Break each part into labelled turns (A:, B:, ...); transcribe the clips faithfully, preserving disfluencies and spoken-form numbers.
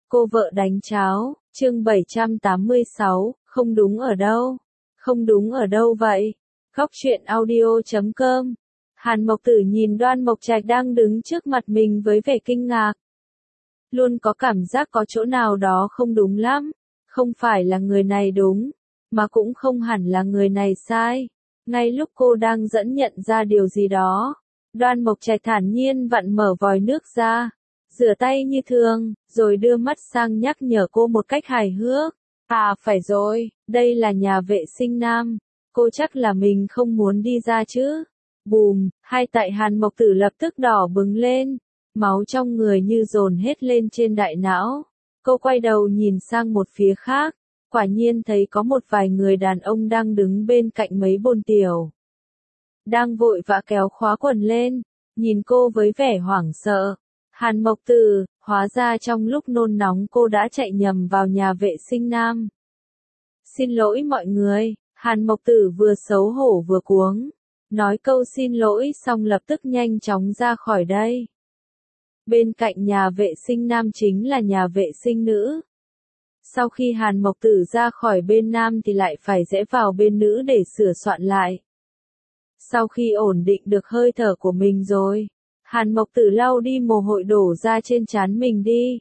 A: Cô vợ đánh cháo, chương bảy trăm tám mươi sáu, không đúng ở đâu? Không đúng ở đâu vậy? Góc truyện audio chấm com. Hàn Mộc Tử nhìn Đoan Mộc Trạch đang đứng trước mặt mình với vẻ kinh ngạc. Luôn có cảm giác có chỗ nào đó không đúng lắm. Không phải là người này đúng, mà cũng không hẳn là người này sai. Ngay lúc cô đang dẫn nhận ra điều gì đó, Đoan Mộc Trạch thản nhiên vặn mở vòi nước ra, rửa tay như thường, rồi đưa mắt sang nhắc nhở cô một cách hài hước. À phải rồi, đây là nhà vệ sinh nam, cô chắc là mình không muốn đi ra chứ. Bùm, hai tay Hàn Mộc Tử lập tức đỏ bừng lên, máu trong người như dồn hết lên trên đại não. Cô quay đầu nhìn sang một phía khác, quả nhiên thấy có một vài người đàn ông đang đứng bên cạnh mấy bồn tiểu. Đang vội vã kéo khóa quần lên, nhìn cô với vẻ hoảng sợ. Hàn Mộc Tử, hóa ra trong lúc nôn nóng cô đã chạy nhầm vào nhà vệ sinh nam. Xin lỗi mọi người, Hàn Mộc Tử vừa xấu hổ vừa cuống. Nói câu xin lỗi xong lập tức nhanh chóng ra khỏi đây. Bên cạnh nhà vệ sinh nam chính là nhà vệ sinh nữ. Sau khi Hàn Mộc Tử ra khỏi bên nam thì lại phải rẽ vào bên nữ để sửa soạn lại. Sau khi ổn định được hơi thở của mình rồi, Hàn Mộc Tử lau đi mồ hôi đổ ra trên trán mình đi.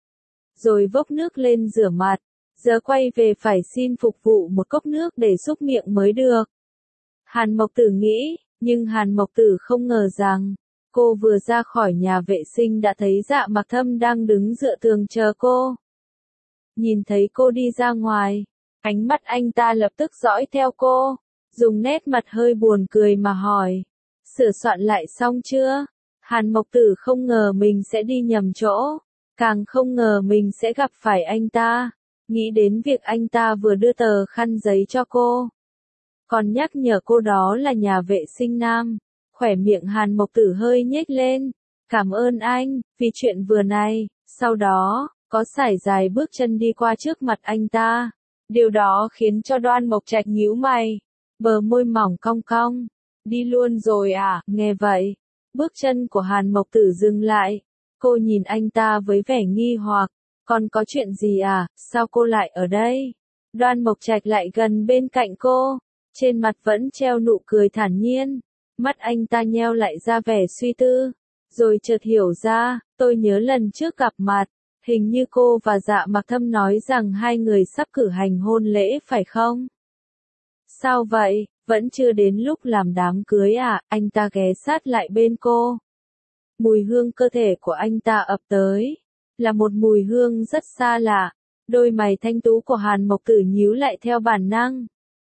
A: Rồi vốc nước lên rửa mặt, giờ quay về phải xin phục vụ một cốc nước để xúc miệng mới được. Hàn Mộc Tử nghĩ, nhưng Hàn Mộc Tử không ngờ rằng, cô vừa ra khỏi nhà vệ sinh đã thấy Dạ Mặc Thâm đang đứng dựa tường chờ cô. Nhìn thấy cô đi ra ngoài, ánh mắt anh ta lập tức dõi theo cô, dùng nét mặt hơi buồn cười mà hỏi, sửa soạn lại xong chưa? Hàn Mộc Tử không ngờ mình sẽ đi nhầm chỗ, càng không ngờ mình sẽ gặp phải anh ta, nghĩ đến việc anh ta vừa đưa tờ khăn giấy cho cô, còn nhắc nhở cô đó là nhà vệ sinh nam. Khỏe miệng Hàn Mộc Tử hơi nhếch lên, cảm ơn anh, vì chuyện vừa này. Sau đó, có sải dài bước chân đi qua trước mặt anh ta. Điều đó khiến cho Đoan Mộc Trạch nhíu mày, bờ môi mỏng cong cong. Đi luôn rồi à? Nghe vậy, bước chân của Hàn Mộc Tử dừng lại. Cô nhìn anh ta với vẻ nghi hoặc, còn có chuyện gì à? Sao cô lại ở đây? Đoan Mộc Trạch lại gần bên cạnh cô, trên mặt vẫn treo nụ cười thản nhiên. Mắt anh ta nheo lại ra vẻ suy tư, rồi chợt hiểu ra, tôi nhớ lần trước gặp mặt, hình như cô và Dạ Mặc Thâm nói rằng hai người sắp cử hành hôn lễ phải không? Sao vậy, vẫn chưa đến lúc làm đám cưới à? Anh ta ghé sát lại bên cô. Mùi hương cơ thể của anh ta ập tới, là một mùi hương rất xa lạ, đôi mày thanh tú của Hàn Mộc Tử nhíu lại theo bản năng.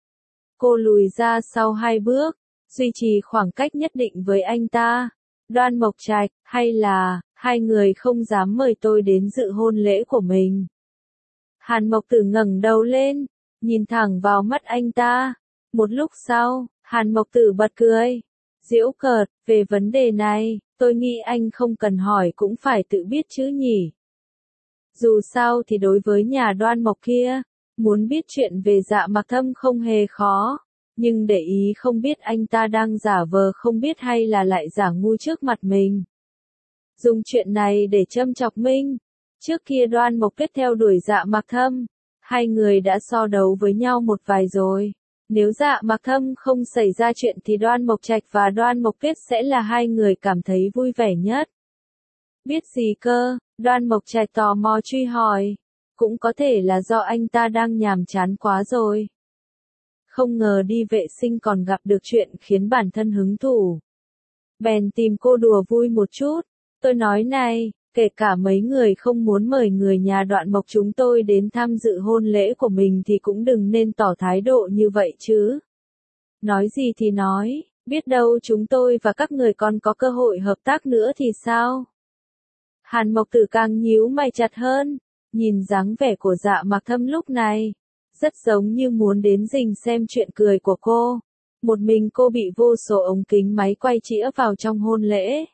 A: Cô lùi ra sau hai bước, duy trì khoảng cách nhất định với anh ta. Đoan Mộc Trạch, hay là, hai người không dám mời tôi đến dự hôn lễ của mình? Hàn Mộc Tử ngẩng đầu lên, nhìn thẳng vào mắt anh ta. Một lúc sau, Hàn Mộc Tử bật cười, giễu cợt, về vấn đề này, tôi nghĩ anh không cần hỏi cũng phải tự biết chứ nhỉ. Dù sao thì đối với nhà Đoan Mộc kia, muốn biết chuyện về Dạ Mặc Thâm không hề khó. Nhưng để ý không biết anh ta đang giả vờ không biết hay là lại giả ngu trước mặt mình. Dùng chuyện này để châm chọc Minh. Trước kia Đoan Mộc Kết theo đuổi Dạ Mặc Thâm, hai người đã so đấu với nhau một vài rồi. Nếu Dạ Mặc Thâm không xảy ra chuyện thì Đoan Mộc Trạch và Đoan Mộc Kết sẽ là hai người cảm thấy vui vẻ nhất. Biết gì cơ? Đoan Mộc Trạch tò mò truy hỏi. Cũng có thể là do anh ta đang nhàm chán quá rồi. Không ngờ đi vệ sinh còn gặp được chuyện khiến bản thân hứng thú. Bèn tìm cô đùa vui một chút. Tôi nói này, kể cả mấy người không muốn mời người nhà Đoạn Mộc chúng tôi đến tham dự hôn lễ của mình thì cũng đừng nên tỏ thái độ như vậy chứ. Nói gì thì nói, biết đâu chúng tôi và các người còn có cơ hội hợp tác nữa thì sao? Hàn Mộc Tử càng nhíu mày chặt hơn, nhìn dáng vẻ của Dạ Mặc Thâm lúc này. Rất giống như muốn đến rình xem chuyện cười của cô. Một mình cô bị vô số ống kính máy quay chĩa vào trong hôn lễ.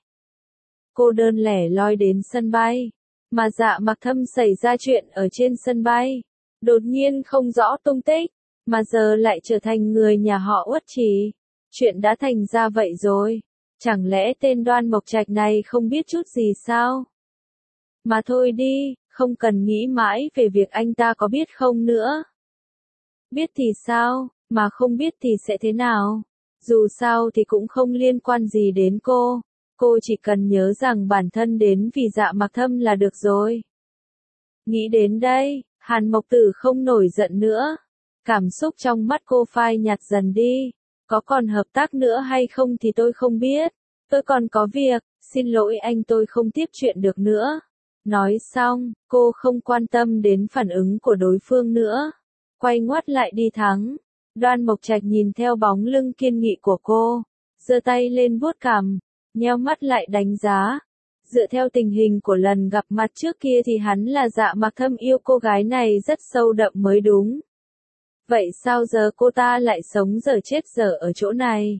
A: Cô đơn lẻ loi đến sân bay. Mà Dạ Mặc Thâm xảy ra chuyện ở trên sân bay. Đột nhiên không rõ tung tích. Mà giờ lại trở thành người nhà họ Uất Trì. Chuyện đã thành ra vậy rồi. Chẳng lẽ tên Đoan Mộc Trạch này không biết chút gì sao? Mà thôi đi, Không cần nghĩ mãi về việc anh ta có biết không nữa. Biết thì sao, mà không biết thì sẽ thế nào? Dù sao thì cũng không liên quan gì đến cô. Cô chỉ cần nhớ rằng bản thân đến vì Dạ Mặc Thâm là được rồi. Nghĩ đến đây, Hàn Mộc Tử không nổi giận nữa. Cảm xúc trong mắt cô phai nhạt dần đi. Có còn hợp tác nữa hay không thì tôi không biết. Tôi còn có việc, xin lỗi anh, tôi không tiếp chuyện được nữa. Nói xong, cô không quan tâm đến phản ứng của đối phương nữa. Quay ngoắt lại đi thắng. Đoan Mộc Trạch nhìn theo bóng lưng kiên nghị của cô. Giơ tay lên vuốt cằm, nheo mắt lại đánh giá. Dựa theo tình hình của lần gặp mặt trước kia thì hắn là Dạ Mặc Thâm yêu cô gái này rất sâu đậm mới đúng. Vậy sao giờ cô ta lại sống dở chết dở ở chỗ này?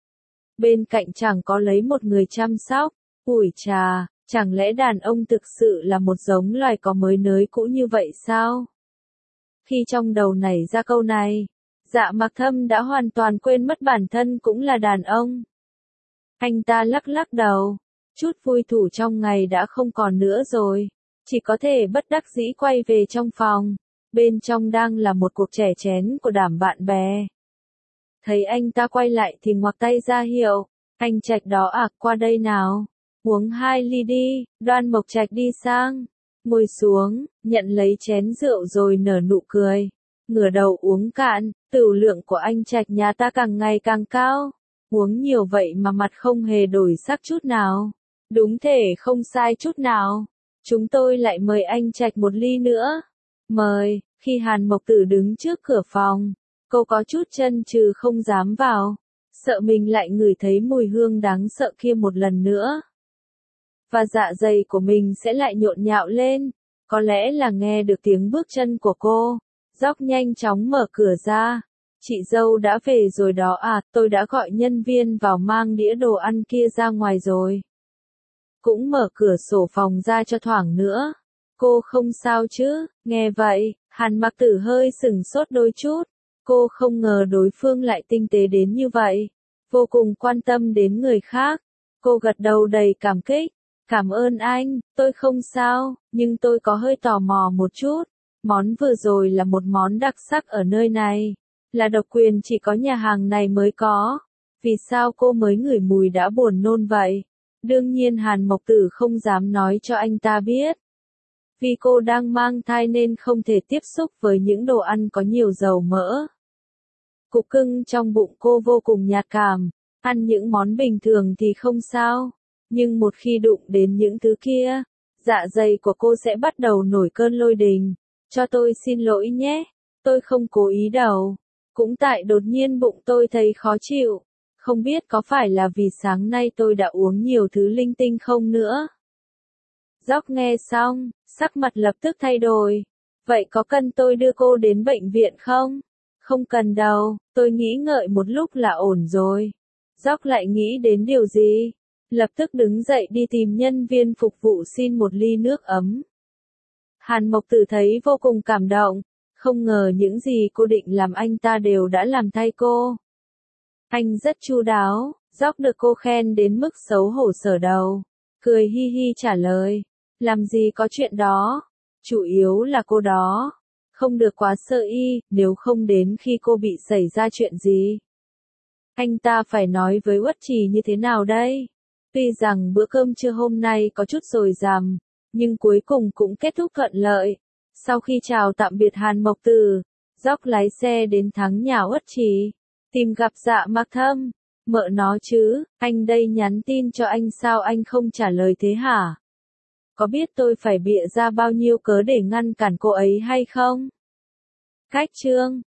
A: Bên cạnh chẳng có lấy một người chăm sóc. Ủi chà, chẳng lẽ đàn ông thực sự là một giống loài có mới nới cũ như vậy sao? Khi trong đầu nảy ra câu này, Dạ Mặc Thâm đã hoàn toàn quên mất bản thân cũng là đàn ông. Anh ta lắc lắc đầu, chút vui thủ trong ngày đã không còn nữa rồi, chỉ có thể bất đắc dĩ quay về trong phòng. Bên trong đang là một cuộc chè chén của đám bạn bè. Thấy anh ta quay lại thì ngoặc tay ra hiệu, anh Trạch đó à, qua đây nào, uống hai ly đi. Đoan Mộc Trạch đi sang, ngồi xuống, nhận lấy chén rượu rồi nở nụ cười, ngửa đầu uống cạn. Tửu lượng của anh Trạch nhà ta càng ngày càng cao, uống nhiều vậy mà mặt không hề đổi sắc chút nào. Đúng thể không sai chút nào. Chúng tôi lại mời anh Trạch một ly nữa. Mời. Khi Hàn Mộc Tử đứng trước cửa phòng, cô có chút chân chừ không dám vào, sợ mình lại ngửi thấy mùi hương đáng sợ kia một lần nữa. Và dạ dày của mình sẽ lại nhộn nhạo lên, có lẽ là nghe được tiếng bước chân của cô. Dóc nhanh chóng mở cửa ra. Chị dâu đã về rồi đó à, tôi đã gọi nhân viên vào mang đĩa đồ ăn kia ra ngoài rồi. Cũng mở cửa sổ phòng ra cho thoảng nữa. Cô không sao chứ? Nghe vậy, Hàn Mặc Tử hơi sửng sốt đôi chút. Cô không ngờ đối phương lại tinh tế đến như vậy, vô cùng quan tâm đến người khác. Cô gật đầu đầy cảm kích. Cảm ơn anh, tôi không sao, nhưng tôi có hơi tò mò một chút. Món vừa rồi là một món đặc sắc ở nơi này, là độc quyền chỉ có nhà hàng này mới có. Vì sao cô mới ngửi mùi đã buồn nôn vậy? Đương nhiên Hàn Mộc Tử không dám nói cho anh ta biết. Vì cô đang mang thai nên không thể tiếp xúc với những đồ ăn có nhiều dầu mỡ. Cục cưng trong bụng cô vô cùng nhạt cảm, ăn những món bình thường thì không sao, nhưng một khi đụng đến những thứ kia, dạ dày của cô sẽ bắt đầu nổi cơn lôi đình. Cho tôi xin lỗi nhé, tôi không cố ý đâu. Cũng tại đột nhiên bụng tôi thấy khó chịu, không biết có phải là vì sáng nay tôi đã uống nhiều thứ linh tinh không nữa. Dóc nghe xong, sắc mặt lập tức thay đổi. Vậy có cần tôi đưa cô đến bệnh viện không? Không cần đâu, tôi nghĩ ngợi một lúc là ổn rồi. Dóc lại nghĩ đến điều gì? Lập tức đứng dậy đi tìm nhân viên phục vụ xin một ly nước ấm. Hàn Mộc Tử thấy vô cùng cảm động, không ngờ những gì cô định làm anh ta đều đã làm thay cô. Anh rất chu đáo, Dóc được cô khen đến mức xấu hổ sờ đầu, cười hi hi trả lời, làm gì có chuyện đó, chủ yếu là cô đó, không được quá sơ y, nếu không đến khi cô bị xảy ra chuyện gì. Anh ta phải nói với Uất Trì như thế nào đây? Tuy rằng bữa cơm trưa hôm nay có chút dồi dào, nhưng cuối cùng cũng kết thúc thuận lợi. Sau khi chào tạm biệt Hàn Mộc Tử, Dóc lái xe đến thắng nhà Uất Trì, tìm gặp Dạ Mặc Thâm. Mợ nó chứ, anh đây nhắn tin cho anh sao anh không trả lời thế hả? Có biết tôi phải bịa ra bao nhiêu cớ để ngăn cản cô ấy hay không? Cách chương